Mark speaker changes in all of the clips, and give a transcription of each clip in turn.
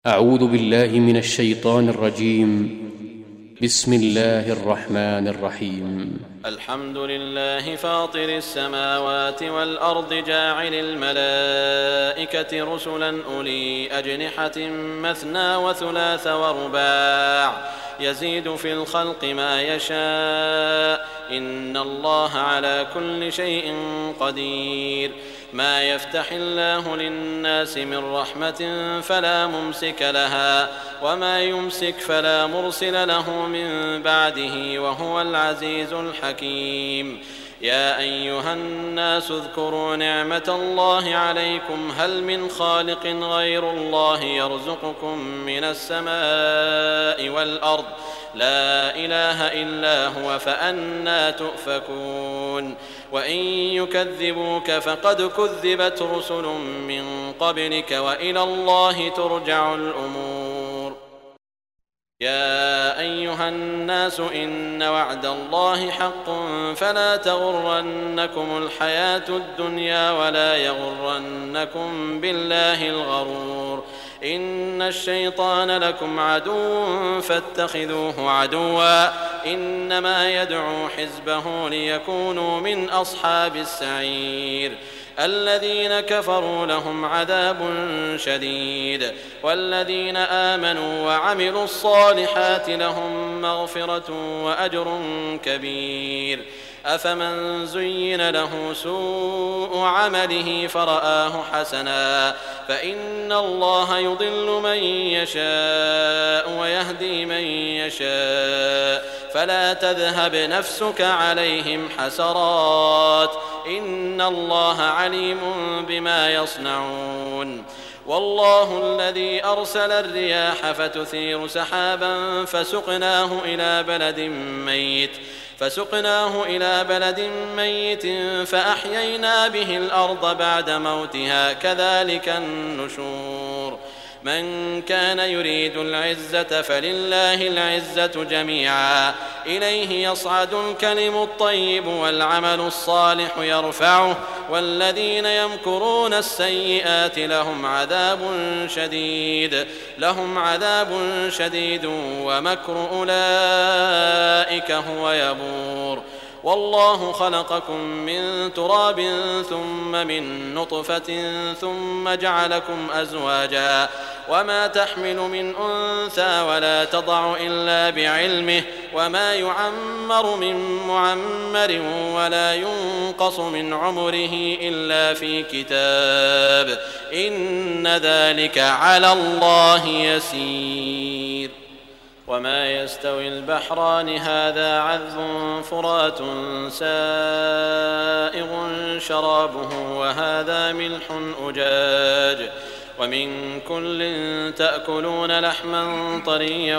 Speaker 1: أعوذ بالله من الشيطان الرجيم. بسم الله الرحمن الرحيم.
Speaker 2: الحمد لله فاطر السماوات والأرض جاعل الملائكة رسلا أولي أجنحة مثنى وثلاث ورباع يزيد في الخلق ما يشاء إن الله على كل شيء قدير. ما يفتح الله للناس من رحمة فلا ممسك لها وما يمسك فلا مرسل له من بعده وهو العزيز الحكيم. يا أيها الناس اذكروا نعمة الله عليكم هل من خالق غير الله يرزقكم من السماء والأرض لا إله إلا هو فأنى تؤفكون. وإن يكذبوك فقد كذبت رسل من قبلك وإلى الله ترجع الأمور. يا أيها الناس إن وعد الله حق فلا تغرنكم الحياة الدنيا ولا يغرنكم بالله الغرور. إن الشيطان لكم عدو فاتخذوه عدوا إنما يدعو حزبه ليكونوا من أصحاب السعير. الذين كفروا لهم عذاب شديد والذين آمنوا وعملوا الصالحات لهم مغفرة وأجر كبير. أفمن زين له سوء عمله فرآه حسنا فإن الله يضل من يشاء ويهدي من يشاء فلا تذهب نفسك عليهم حسرات إن الله عليم بما يصنعون. والله الذي أرسل الرياح فتثير سحابا فسقناه إلى بلد ميت فأحيينا به الأرض بعد موتها كذلك النشور. من كان يريد العزة فلله العزة جميعا إليه يصعد الكلم الطيب والعمل الصالح يرفعه والذين يمكرون السيئات لهم عذاب شديد ومكر أولئك هو يبور. والله خلقكم من تراب ثم من نطفة ثم جعلكم أزواجا وما تحمل من أنثى ولا تضع إلا بعلمه وما يعمر من معمر ولا ينقص من عمره إلا في كتاب إن ذلك على الله يسير. وما يستوي البحران هذا عذب فرات سائغ شرابه وهذا ملح أجاج ومن كل تأكلون لحما طريا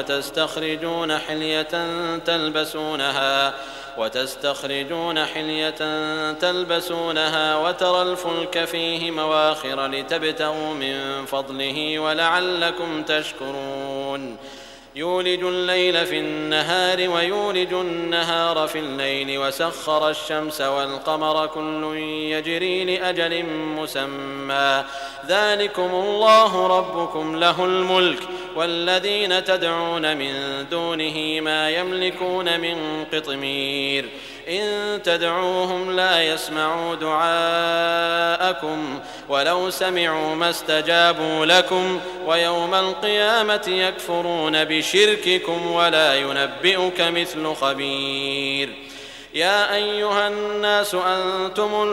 Speaker 2: وتستخرجون حلية تلبسونها وترى الفلك فيه مواخر لتبتغوا من فضله ولعلكم تشكرون. يولج الليل في النهار ويولج النهار في الليل وسخر الشمس والقمر كل يجري لأجل مسمى ذلكم الله ربكم له الملك والذين تدعون من دونه ما يملكون من قطمير. إن تدعوهم لا يسمعوا دعاءكم ولو سمعوا ما استجابوا لكم ويوم القيامة يكفرون بشرككم ولا ينبئك مثل خبير. يا أيها الناس أنتم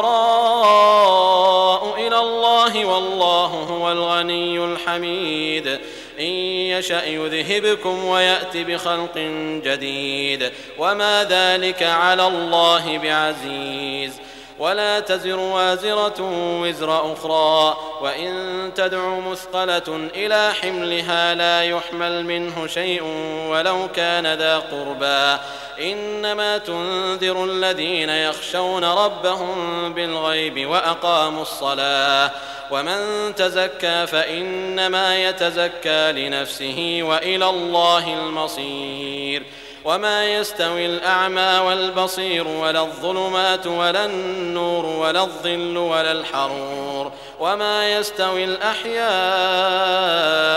Speaker 2: الفقراء إلى الله والله هو الغني الحميد. إن يشأ يذهبكم ويأت بخلق جديد وما ذلك على الله بعزيز. ولا تزر وازرة وزر أخرى وإن تدع مثقلة إلى حملها لا يحمل منه شيء ولو كان ذا قربى إنما تنذر الذين يخشون ربهم بالغيب وأقاموا الصلاة ومن تزكى فإنما يتزكى لنفسه وإلى الله المصير. وما يستوي الأعمى والبصير ولا الظلمات ولا النور ولا الظل ولا الحرور وما يستوي الأحياء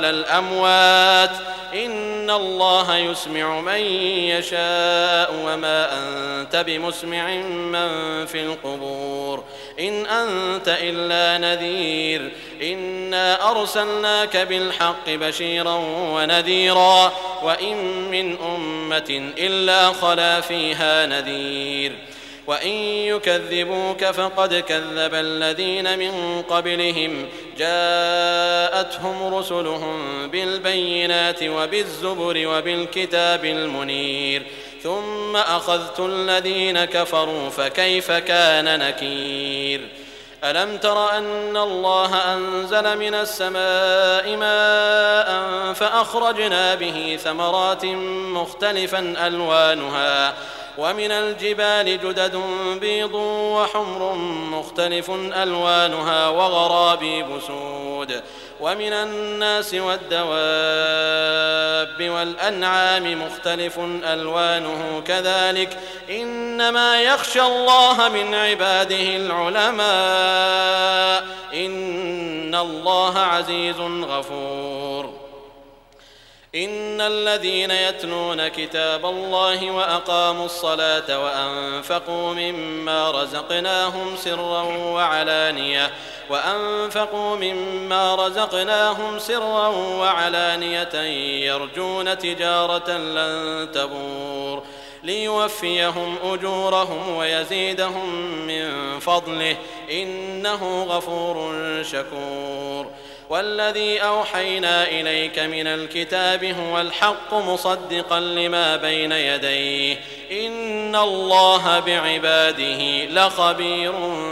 Speaker 2: على الأموات إن الله يسمع من يشاء وما أنت بمسمع من في القبور إن أنت إلا نذير إنا أرسلناك بالحق بشيرا ونذيرا وإن من أمة إلا خلا فيها نذير وإن يكذبوك فقد كذب الذين من قبلهم جاءتهم رسلهم بالبينات وبالزبر وبالكتاب المنير ثم أخذت الذين كفروا فكيف كان نكير ألم تر أن الله أنزل من السماء ماء فأخرجنا به ثمرات مختلفا ألوانها ومن الجبال جدد بيض وحمر مختلف ألوانها وغرابيب سود ومن الناس والدواب والأنعام مختلف ألوانه كذلك إنما يخشى الله من عباده العلماء إن الله عزيز غفور إن الذين يتلون كتاب الله وأقاموا الصلاة وأنفقوا مما رزقناهم سرا وعلانية يرجون تجارة لن تبور ليوفيهم أجورهم ويزيدهم من فضله إنه غفور شكور والذي أوحينا إليك من الكتاب هو الحق مصدقا لما بين يديه إن الله بعباده لخبير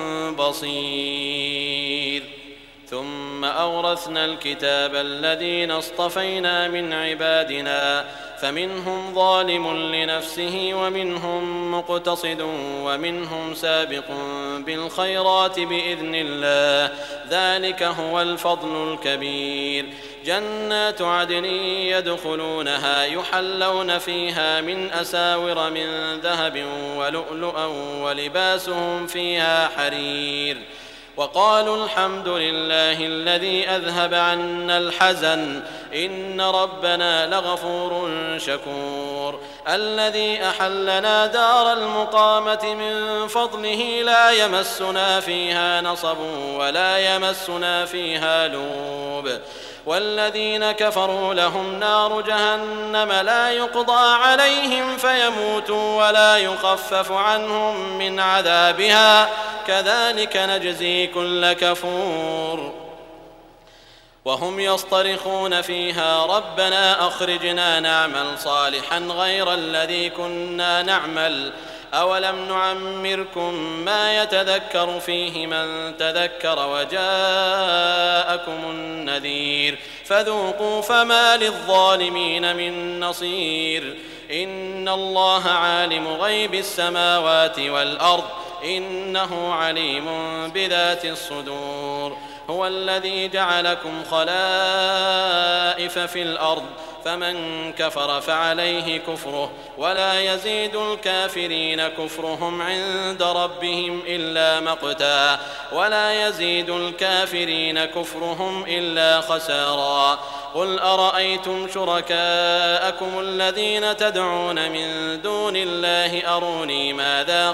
Speaker 2: بصير ثم أورثنا الكتاب الذين اصطفينا من عبادنا فمنهم ظالم لنفسه ومنهم مقتصد ومنهم سابق بالخيرات بإذن الله ذلك هو الفضل الكبير جنات عدن يدخلونها يحلون فيها من أساور من ذهب ولؤلؤا ولباسهم فيها حرير وقالوا الحمد لله الذي أذهب عنا الحزن إن ربنا لغفور شكور الذي أحلنا دار المقامة من فضله لا يمسنا فيها نصب ولا يمسنا فيها لوب والذين كفروا لهم نار جهنم لا يقضى عليهم فيموتوا ولا يخفف عنهم من عذابها كذلك نجزي كل كفور وهم يصطرخون فيها ربنا أخرجنا نعمل صالحا غير الذي كنا نعمل أولم نعمركم ما يتذكر فيه من تذكر وجاءكم النذير فذوقوا فما للظالمين من نصير إن الله عالم غيب السماوات والأرض إنه عليم بذات الصدور هو الذي جعلكم خلائف في الأرض فمن كفر فعليه كفره ولا يزيد الكافرين كفرهم عند ربهم إلا مقتا ولا يزيد الكافرين كفرهم إلا خسارا قل أرأيتم شركاءكم الذين تدعون من دون الله أروني ماذا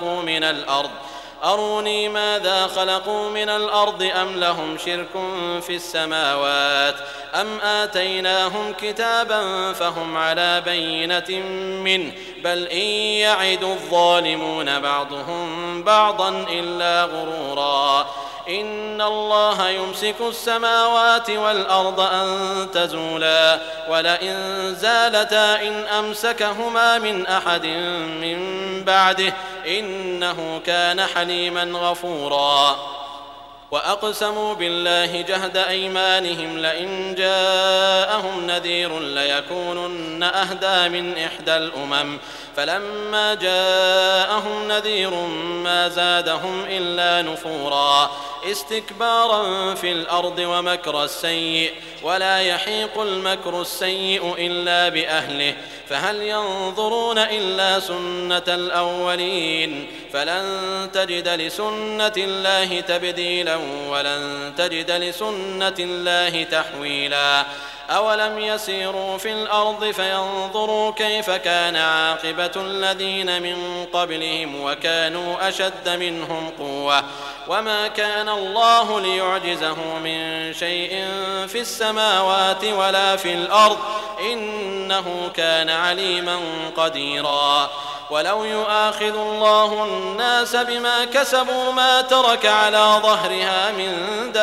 Speaker 2: خلقوا من الأرض أم لهم شرك في السماوات أم آتيناهم كتابا فهم على بينة منه بل إن يعد الظالمون بعضهم بعضا إلا غرورا إن الله يمسك السماوات والأرض أن تزولا ولئن زالتا إن أمسكهما من أحد من بعده إنه كان حليما غفورا وأقسموا بالله جهد أيمانهم لئن جاءهم نذير ليكونن أهدى من إحدى الأمم فلما جاءهم نذير ما زادهم إلا نفورا استكبارا في الأرض ومكر السيء ولا يحيق المكر السيء إلا بأهله فهل ينظرون إلا سنة الأولين فلن تجد لسنة الله تبديلا ولن تجد لسنة الله تحويلا أولم يسيروا في الأرض فينظروا كيف كان عاقبة الذين من قبلهم وكانوا أشد منهم قوة وما كان الله ليعجزه من شيء في السماوات ولا في الأرض إنه كان عليما قديرا ولو يؤاخذ الله الناس بما كسبوا ما ترك على ظهرها من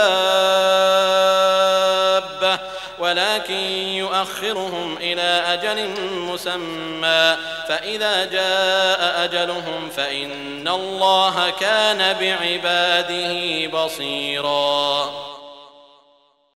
Speaker 2: دابة ولكن يؤخرهم إلى أجل مسمى فإذا جاء أجلهم فإن الله كان بعباده بصيرا.